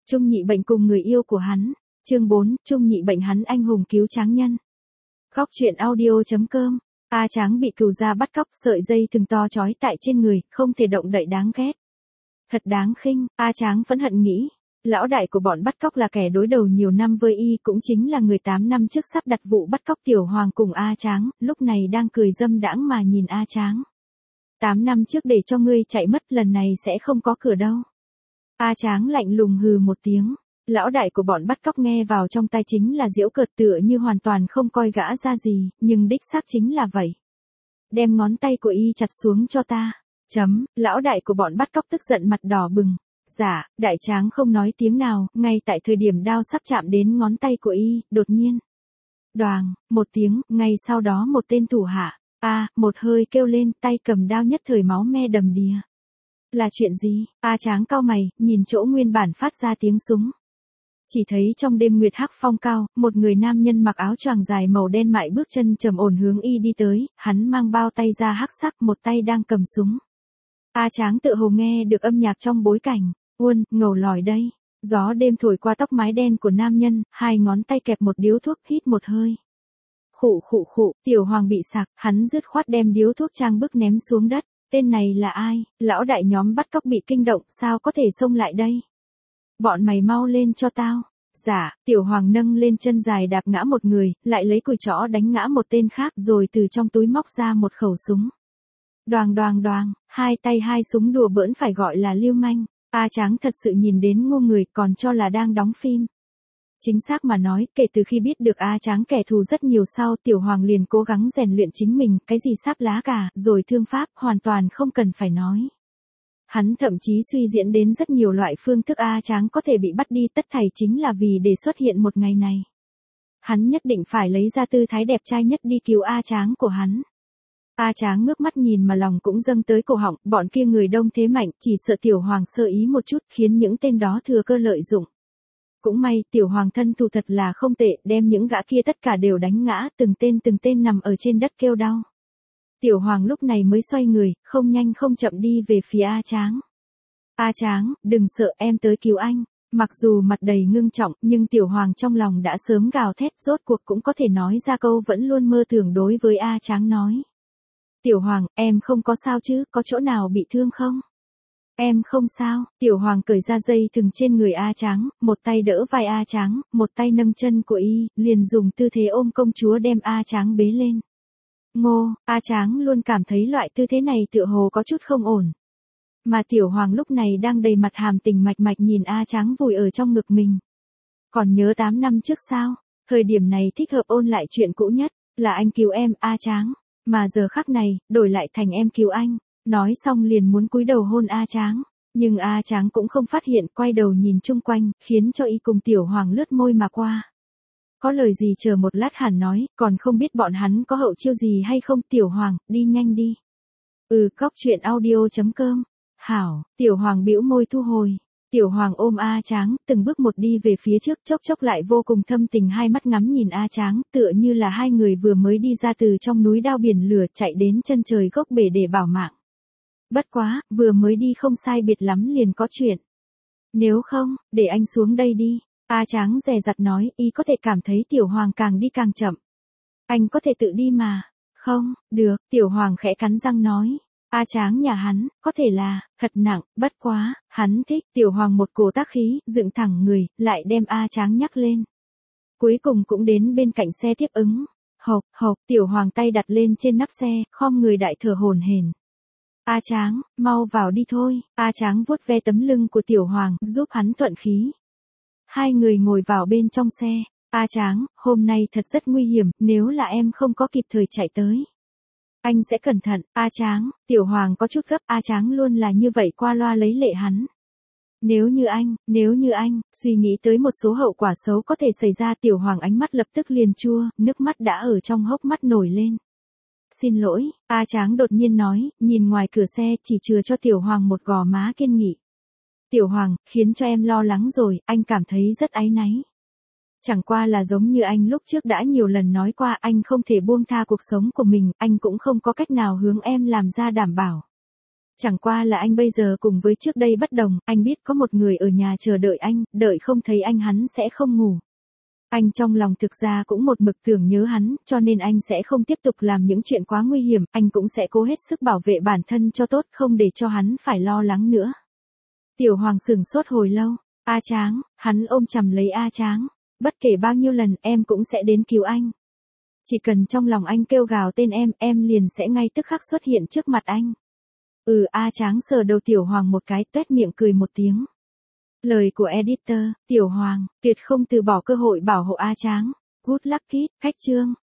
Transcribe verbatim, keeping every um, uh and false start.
Trung Nhị Bệnh cùng người yêu của hắn. Chương bốn, Trung Nhị Bệnh hắn anh hùng cứu tráng nhân. Góc truyện audio.com. A Tráng bị cừu gia bắt cóc, sợi dây thừng to trói tại trên người, không thể động đậy, đáng ghét. Thật đáng khinh, A Tráng phẫn hận nghĩ. Lão đại của bọn bắt cóc là kẻ đối đầu nhiều năm với y, cũng chính là người tám năm trước sắp đặt vụ bắt cóc Tiểu Hoàng cùng A Tráng, lúc này đang cười dâm đãng mà nhìn A Tráng. Tám năm trước để cho ngươi chạy mất, lần này sẽ không có cửa đâu. A Tráng lạnh lùng hừ một tiếng. Lão đại của bọn bắt cóc nghe vào trong tai chính là giễu cợt, tựa như hoàn toàn không coi gã ra gì, nhưng đích xác chính là vậy. Đem ngón tay của y chặt xuống cho ta. Chấm, lão đại của bọn bắt cóc tức giận mặt đỏ bừng. Dạ, đại tráng không nói tiếng nào, ngay tại thời điểm đao sắp chạm đến ngón tay của y, đột nhiên. Đoàng, một tiếng, ngay sau đó một tên thủ hạ, a, một hơi kêu lên, tay cầm đao nhất thời máu me đầm đìa. Là chuyện gì? A Tráng cau mày, nhìn chỗ nguyên bản phát ra tiếng súng. Chỉ thấy trong đêm nguyệt hắc phong cao, một người nam nhân mặc áo choàng dài màu đen mại bước chân trầm ổn hướng y đi tới, hắn mang bao tay da hắc sắc, một tay đang cầm súng. A Tráng tự hồ nghe được âm nhạc trong bối cảnh, uôn, ngầu lòi đây. Gió đêm thổi qua tóc mái đen của nam nhân, hai ngón tay kẹp một điếu thuốc, hít một hơi. Khụ khụ khụ, Tiểu Hoàng bị sặc, hắn dứt khoát đem điếu thuốc trang bức ném xuống đất. Tên này là ai? Lão đại nhóm bắt cóc bị kinh động, sao có thể xông lại đây? Bọn mày mau lên cho tao. Dạ, Tiểu Hoàng nâng lên chân dài đạp ngã một người, lại lấy cùi chỏ đánh ngã một tên khác, rồi từ trong túi móc ra một khẩu súng. Đoàng đoàng đoàng, hai tay hai súng đùa bỡn phải gọi là lưu manh. A Tráng thật sự nhìn đến ngu người, còn cho là đang đóng phim. Chính xác mà nói, kể từ khi biết được A Tráng kẻ thù rất nhiều sau, Tiểu Hoàng liền cố gắng rèn luyện chính mình, cái gì sáp lá cà, rồi thương pháp, hoàn toàn không cần phải nói. Hắn thậm chí suy diễn đến rất nhiều loại phương thức A Tráng có thể bị bắt đi, tất thảy chính là vì để xuất hiện một ngày này. Hắn nhất định phải lấy ra tư thái đẹp trai nhất đi cứu A Tráng của hắn. A Tráng ngước mắt nhìn mà lòng cũng dâng tới cổ họng, bọn kia người đông thế mạnh, chỉ sợ Tiểu Hoàng sơ ý một chút, khiến những tên đó thừa cơ lợi dụng. Cũng may, Tiểu Hoàng thân thủ thật là không tệ, đem những gã kia tất cả đều đánh ngã, từng tên từng tên nằm ở trên đất kêu đau. Tiểu Hoàng lúc này mới xoay người, không nhanh không chậm đi về phía A Tráng. A Tráng, đừng sợ, em tới cứu anh. Mặc dù mặt đầy ngưng trọng, nhưng Tiểu Hoàng trong lòng đã sớm gào thét, rốt cuộc cũng có thể nói ra câu vẫn luôn mơ tưởng đối với A Tráng nói. Tiểu Hoàng, em không có sao chứ, có chỗ nào bị thương không? Em không sao. Tiểu Hoàng cởi ra dây thừng trên người A Tráng, một tay đỡ vai A Tráng, một tay nâng chân của y, liền dùng tư thế ôm công chúa đem A Tráng bế lên. Ngô, A Tráng luôn cảm thấy loại tư thế này tựa hồ có chút không ổn. Mà Tiểu Hoàng lúc này đang đầy mặt hàm tình mạch mạch nhìn A Tráng vùi ở trong ngực mình. Còn nhớ tám năm trước sao? Thời điểm này thích hợp ôn lại chuyện cũ nhất, là anh cứu em, A Tráng. Mà giờ khắc này, đổi lại thành em cứu anh. Nói xong liền muốn cúi đầu hôn A Tráng. Nhưng A Tráng cũng không phát hiện, quay đầu nhìn chung quanh, khiến cho y cùng Tiểu Hoàng lướt môi mà qua. Có lời gì chờ một lát hẳn nói, còn không biết bọn hắn có hậu chiêu gì hay không. Tiểu Hoàng, đi nhanh đi. Ừ, góc truyện audio.com. Hảo, Tiểu Hoàng bĩu môi thu hồi. Tiểu Hoàng ôm A Tráng, từng bước một đi về phía trước, chốc chốc lại vô cùng thâm tình hai mắt ngắm nhìn A Tráng, tựa như là hai người vừa mới đi ra từ trong núi đao biển lửa, chạy đến chân trời gốc bể để bảo mạng. Bất quá, vừa mới đi không sai biệt lắm liền có chuyện. Nếu không, để anh xuống đây đi. A Tráng dè dặt nói, y có thể cảm thấy Tiểu Hoàng càng đi càng chậm. Anh có thể tự đi mà. Không, được, Tiểu Hoàng khẽ cắn răng nói. A Tráng nhà hắn, có thể là, thật nặng, bất quá, hắn thích. Tiểu Hoàng một cổ tác khí, dựng thẳng người, lại đem A Tráng nhắc lên. Cuối cùng cũng đến bên cạnh xe tiếp ứng. Hộc, hộc, Tiểu Hoàng tay đặt lên trên nắp xe, khom người đại thở hổn hển. A Tráng, mau vào đi thôi. A Tráng vuốt ve tấm lưng của Tiểu Hoàng, giúp hắn thuận khí. Hai người ngồi vào bên trong xe. A Tráng, hôm nay thật rất nguy hiểm, nếu là em không có kịp thời chạy tới. Anh sẽ cẩn thận. A Tráng, Tiểu Hoàng có chút gấp, A Tráng luôn là như vậy qua loa lấy lệ hắn. Nếu như anh, nếu như anh, suy nghĩ tới một số hậu quả xấu có thể xảy ra. Tiểu Hoàng ánh mắt lập tức liền chua, nước mắt đã ở trong hốc mắt nổi lên. Xin lỗi, A Tráng đột nhiên nói, nhìn ngoài cửa xe chỉ chừa cho Tiểu Hoàng một gò má kiên nghị. Tiểu Hoàng, khiến cho em lo lắng rồi, anh cảm thấy rất áy náy. Chẳng qua là giống như anh lúc trước đã nhiều lần nói qua, anh không thể buông tha cuộc sống của mình, anh cũng không có cách nào hướng em làm ra đảm bảo. Chẳng qua là anh bây giờ cùng với trước đây bất đồng, anh biết có một người ở nhà chờ đợi anh, đợi không thấy anh hắn sẽ không ngủ. Anh trong lòng thực ra cũng một mực tưởng nhớ hắn, cho nên anh sẽ không tiếp tục làm những chuyện quá nguy hiểm, anh cũng sẽ cố hết sức bảo vệ bản thân cho tốt, không để cho hắn phải lo lắng nữa. Tiểu Hoàng sửng sốt hồi lâu, A Tráng, hắn ôm chầm lấy A Tráng, bất kể bao nhiêu lần em cũng sẽ đến cứu anh. Chỉ cần trong lòng anh kêu gào tên em, em liền sẽ ngay tức khắc xuất hiện trước mặt anh. Ừ, A Tráng sờ đầu Tiểu Hoàng một cái, tuét miệng cười một tiếng. Lời của editor, Tiểu Hoàng, tuyệt không từ bỏ cơ hội bảo hộ A Tráng. Good luck kid, khách chương.